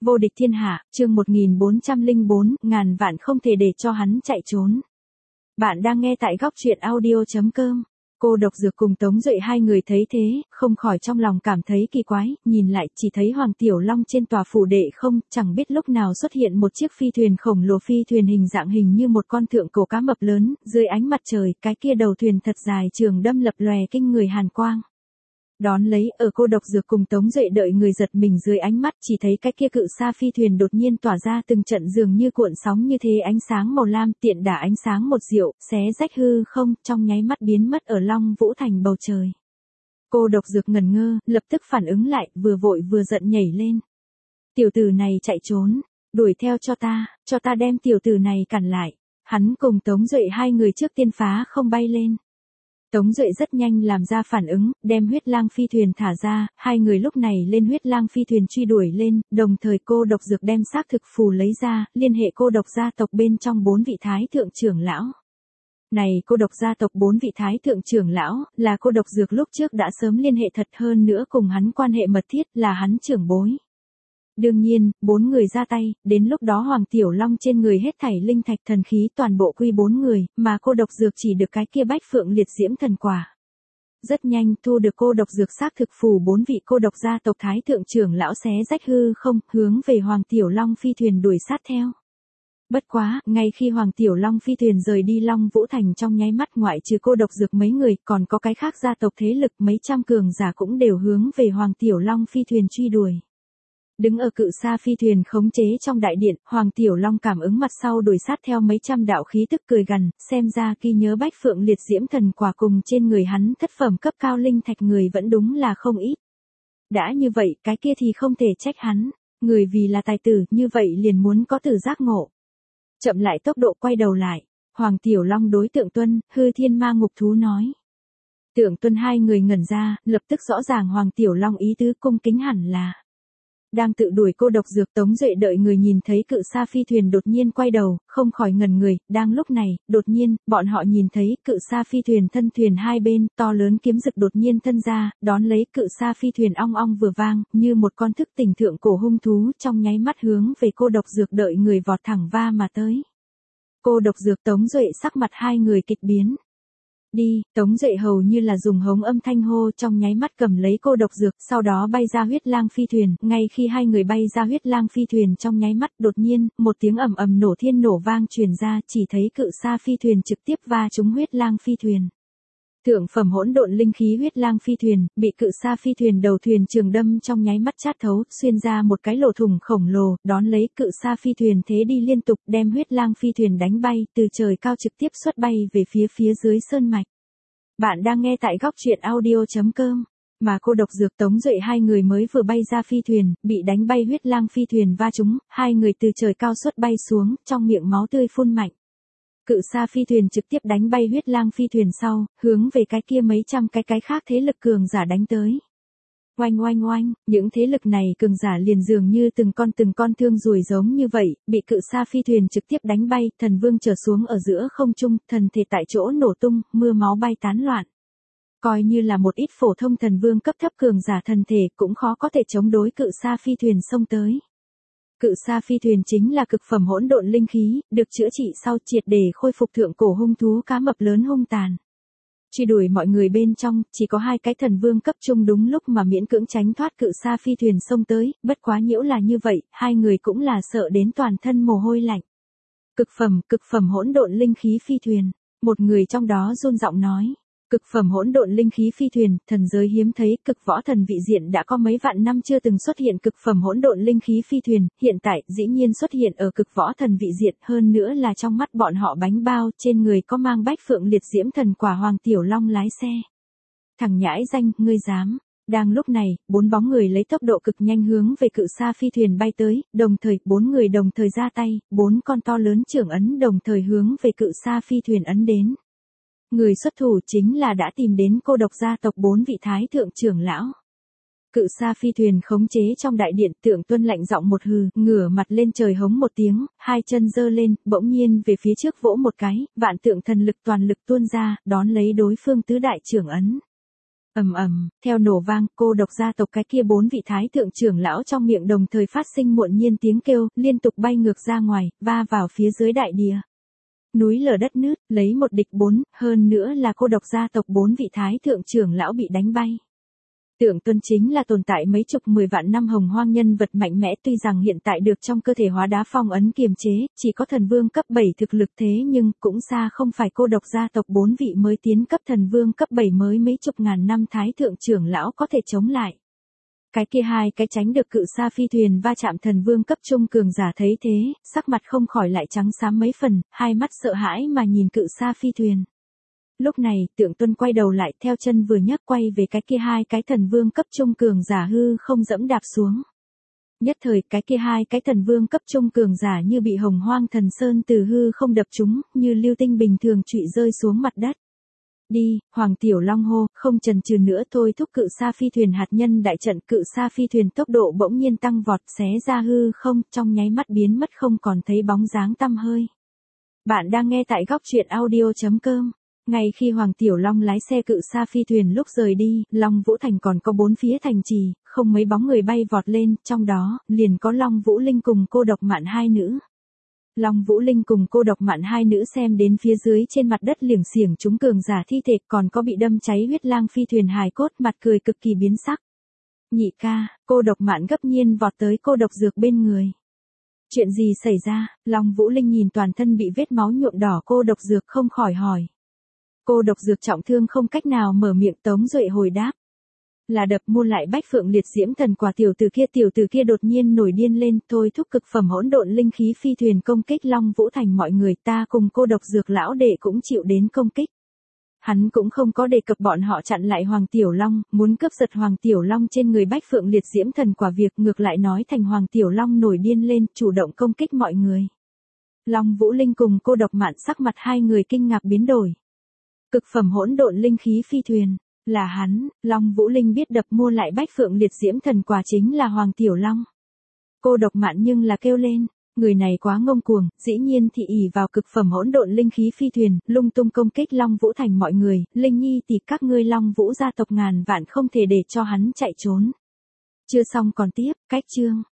Vô địch thiên hạ, chương 1404, ngàn vạn không thể để cho hắn chạy trốn. Bạn đang nghe tại góc truyện audio.com. Cô Độc Dược cùng Tống Duệ hai người thấy thế, không khỏi trong lòng cảm thấy kỳ quái, nhìn lại chỉ thấy Hoàng Tiểu Long trên tòa phủ đệ không, chẳng biết lúc nào xuất hiện một chiếc phi thuyền khổng lồ, phi thuyền hình dạng hình như một con thượng cổ cá mập lớn, dưới ánh mặt trời, cái kia đầu thuyền thật dài trường đâm lập lòe kinh người hàn quang. Đón lấy, ở Cô Độc Dược cùng Tống Duệ đợi người giật mình dưới ánh mắt, chỉ thấy cái kia cự sa phi thuyền đột nhiên tỏa ra từng trận dường như cuộn sóng như thế ánh sáng màu lam, tiện đả ánh sáng một diệu, xé rách hư không, trong nháy mắt biến mất ở Long Vũ Thành bầu trời. Cô Độc Dược ngẩn ngơ, lập tức phản ứng lại, vừa vội vừa giận nhảy lên. Tiểu tử này chạy trốn, đuổi theo cho ta đem tiểu tử này cản lại. Hắn cùng Tống Duệ hai người trước tiên phá không bay lên. Tống Duệ rất nhanh làm ra phản ứng, đem huyết lang phi thuyền thả ra, hai người lúc này lên huyết lang phi thuyền truy đuổi lên, đồng thời Cô Độc Dược đem xác thực phù lấy ra, liên hệ cô độc gia tộc bên trong 4 vị thái thượng trưởng lão. Này cô độc gia tộc 4 vị thái thượng trưởng lão, là Cô Độc Dược lúc trước đã sớm liên hệ thật, hơn nữa cùng hắn quan hệ mật thiết, là hắn trưởng bối. Đương nhiên, 4 người ra tay, đến lúc đó Hoàng Tiểu Long trên người hết thảy linh thạch thần khí toàn bộ quy 4 người, mà Cô Độc Dược chỉ được cái kia bách phượng liệt diễm thần quả. Rất nhanh thu được Cô Độc Dược xác thực phù 4 vị cô độc gia tộc thái thượng trưởng lão xé rách hư không, hướng về Hoàng Tiểu Long phi thuyền đuổi sát theo. Bất quá, ngay khi Hoàng Tiểu Long phi thuyền rời đi Long Vũ Thành trong nháy mắt, ngoại trừ Cô Độc Dược mấy người, còn có cái khác gia tộc thế lực mấy trăm cường giả cũng đều hướng về Hoàng Tiểu Long phi thuyền truy đuổi. Đứng ở cự sa phi thuyền khống chế trong đại điện, Hoàng Tiểu Long cảm ứng mặt sau đuổi sát theo mấy trăm đạo khí tức cười gằn, xem ra ghi nhớ bách phượng liệt diễm thần quả cùng trên người hắn thất phẩm cấp cao linh thạch người vẫn đúng là không ít. Đã như vậy, cái kia thì không thể trách hắn, người vì là tài tử, như vậy liền muốn có tử giác ngộ. Chậm lại tốc độ quay đầu lại, Hoàng Tiểu Long đối Tượng Tuân, Hư Thiên Ma Ngục Thú nói. Tượng Tuân hai người ngẩn ra, lập tức rõ ràng Hoàng Tiểu Long ý tứ, cung kính hẳn là đang tự đuổi Cô Độc Dược. Tống Duệ đợi người nhìn thấy cự sa phi thuyền đột nhiên quay đầu, không khỏi ngẩn người, đang lúc này, đột nhiên, bọn họ nhìn thấy cự sa phi thuyền thân thuyền hai bên, to lớn kiếm rực đột nhiên thân ra, đón lấy cự sa phi thuyền ong ong vừa vang, như một con thức tỉnh thượng cổ hung thú, trong nháy mắt hướng về Cô Độc Dược đợi người vọt thẳng va mà tới. Cô Độc Dược Tống Duệ sắc mặt hai người kịch biến. Đi, Tống Duệ hầu như là dùng hống âm thanh hô, trong nháy mắt cầm lấy Cô Độc Dược, sau đó bay ra huyết lang phi thuyền, ngay khi hai người bay ra huyết lang phi thuyền trong nháy mắt, đột nhiên, một tiếng ầm ầm nổ thiên nổ vang truyền ra, chỉ thấy cự sa phi thuyền trực tiếp va trúng huyết lang phi thuyền. Thượng phẩm hỗn độn linh khí huyết lang phi thuyền, bị cự sa phi thuyền đầu thuyền trường đâm trong nháy mắt chát thấu, xuyên ra một cái lỗ thủng khổng lồ, đón lấy cự sa phi thuyền thế đi liên tục đem huyết lang phi thuyền đánh bay, từ trời cao trực tiếp xuất bay về phía dưới sơn mạch. Bạn đang nghe tại góc truyện audio.com, mà Cô Độc Dược Tống Duệ hai người mới vừa bay ra phi thuyền, bị đánh bay huyết lang phi thuyền va trúng, hai người từ trời cao xuất bay xuống, trong miệng máu tươi phun mạnh. Cự sa phi thuyền trực tiếp đánh bay huyết lang phi thuyền sau, hướng về cái kia mấy trăm cái khác thế lực cường giả đánh tới. Oanh oanh oanh, những thế lực này cường giả liền dường như từng con thương ruồi giống như vậy, bị cự sa phi thuyền trực tiếp đánh bay, thần vương trở xuống ở giữa không trung, thần thể tại chỗ nổ tung, mưa máu bay tán loạn. Coi như là một ít phổ thông thần vương cấp thấp cường giả thần thể cũng khó có thể chống đối cự sa phi thuyền xông tới. Cự sa phi thuyền chính là cực phẩm hỗn độn linh khí, được chữa trị sau triệt để khôi phục thượng cổ hung thú cá mập lớn hung tàn. Truy đuổi mọi người bên trong, chỉ có hai cái thần vương cấp trung đúng lúc mà miễn cưỡng tránh thoát cự sa phi thuyền xông tới, bất quá nhiễu là như vậy, hai người cũng là sợ đến toàn thân mồ hôi lạnh. Cực phẩm hỗn độn linh khí phi thuyền, một người trong đó run giọng nói. Cực phẩm hỗn độn linh khí phi thuyền, thần giới hiếm thấy, cực võ thần vị diện đã có mấy vạn năm chưa từng xuất hiện cực phẩm hỗn độn linh khí phi thuyền, hiện tại dĩ nhiên xuất hiện ở cực võ thần vị diện, hơn nữa là trong mắt bọn họ bánh bao, trên người có mang bách phượng liệt diễm thần quả Hoàng Tiểu Long lái xe. Thằng nhãi danh, ngươi dám. Đang lúc này, 4 bóng người lấy tốc độ cực nhanh hướng về cự sa phi thuyền bay tới, đồng thời 4 người đồng thời ra tay, 4 con to lớn trưởng ấn đồng thời hướng về cự sa phi thuyền ấn đến. Người xuất thủ chính là đã tìm đến cô độc gia tộc 4 vị thái thượng trưởng lão. Cự sa phi thuyền khống chế trong đại điện, Tượng Tuân lạnh giọng một hừ, ngửa mặt lên trời hống một tiếng, hai chân giơ lên, bỗng nhiên về phía trước vỗ một cái, vạn tượng thần lực toàn lực tuôn ra, đón lấy đối phương tứ đại trưởng ấn. Ầm ầm, theo nổ vang, cô độc gia tộc cái kia 4 vị thái thượng trưởng lão trong miệng đồng thời phát sinh muộn nhiên tiếng kêu, liên tục bay ngược ra ngoài, va vào phía dưới đại địa. Núi lở đất nứt, lấy một địch 4, hơn nữa là cô độc gia tộc 4 vị thái thượng trưởng lão bị đánh bay. Tượng Tuân chính là tồn tại mấy chục 10 vạn năm hồng hoang nhân vật mạnh mẽ, tuy rằng hiện tại được trong cơ thể hóa đá phong ấn kiềm chế, chỉ có thần vương cấp 7 thực lực, thế nhưng cũng xa không phải cô độc gia tộc 4 vị mới tiến cấp thần vương cấp 7 mới mấy chục ngàn năm thái thượng trưởng lão có thể chống lại. Cái kia hai cái tránh được cự sa phi thuyền va chạm thần vương cấp trung cường giả thấy thế, sắc mặt không khỏi lại trắng xám mấy phần, hai mắt sợ hãi mà nhìn cự sa phi thuyền. Lúc này, Tượng Tuân quay đầu lại, theo chân vừa nhấc quay về cái kia hai cái thần vương cấp trung cường giả hư không dẫm đạp xuống. Nhất thời, cái kia hai cái thần vương cấp trung cường giả như bị hồng hoang thần sơn từ hư không đập chúng, như lưu tinh bình thường trụy rơi xuống mặt đất. Đi, Hoàng Tiểu Long hô, không chần chừ nữa thôi thúc cự sa phi thuyền hạt nhân đại trận. Cự sa phi thuyền tốc độ bỗng nhiên tăng vọt, xé ra hư không, trong nháy mắt biến mất không còn thấy bóng dáng tăm hơi. Bạn đang nghe tại góc truyện audio.com. Ngay khi Hoàng Tiểu Long lái xe cự sa phi thuyền lúc rời đi, Long Vũ Thành còn có 4 phía thành trì, không mấy bóng người bay vọt lên, trong đó, liền có Long Vũ Linh cùng Cô Độc Mạn hai nữ. Long Vũ Linh cùng Cô Độc Mạn hai nữ xem đến phía dưới trên mặt đất liềng xiềng chúng cường giả thi thể, còn có bị đâm cháy huyết lang phi thuyền hài cốt, mặt cười cực kỳ biến sắc. Nhị ca, Cô Độc Mạn gấp nhiên vọt tới Cô Độc Dược bên người. Chuyện gì xảy ra? Long Vũ Linh nhìn toàn thân bị vết máu nhuộm đỏ Cô Độc Dược không khỏi hỏi. Cô Độc Dược trọng thương không cách nào mở miệng, Tống Duệ hồi đáp. Là đập mua lại Bách Phượng Liệt Diễm Thần Quả. Tiểu tử kia đột nhiên nổi điên lên, thôi thúc cực phẩm hỗn độn linh khí phi thuyền công kích Long Vũ Thành. Mọi người, ta cùng Cô Độc Dược lão đệ cũng chịu đến công kích. Hắn cũng không có đề cập bọn họ chặn lại Hoàng Tiểu Long, muốn cướp giật Hoàng Tiểu Long trên người Bách Phượng Liệt Diễm Thần Quả, việc ngược lại nói thành Hoàng Tiểu Long nổi điên lên, chủ động công kích mọi người. Long Vũ Linh cùng Cô Độc Mạn sắc mặt hai người kinh ngạc biến đổi. Cực phẩm hỗn độn linh khí phi thuyền, là hắn. Long Vũ Linh biết đập mua lại Bách Phượng Liệt Diễm Thần Quả chính là Hoàng Tiểu Long. Cô Độc Mạn nhưng là kêu lên, người này quá ngông cuồng, dĩ nhiên thị ỷ vào cực phẩm hỗn độn linh khí phi thuyền, lung tung công kích Long Vũ Thành. Mọi người, Linh Nhi tỷ, các ngươi Long Vũ gia tộc ngàn vạn không thể để cho hắn chạy trốn. Chưa xong còn tiếp, cách chương.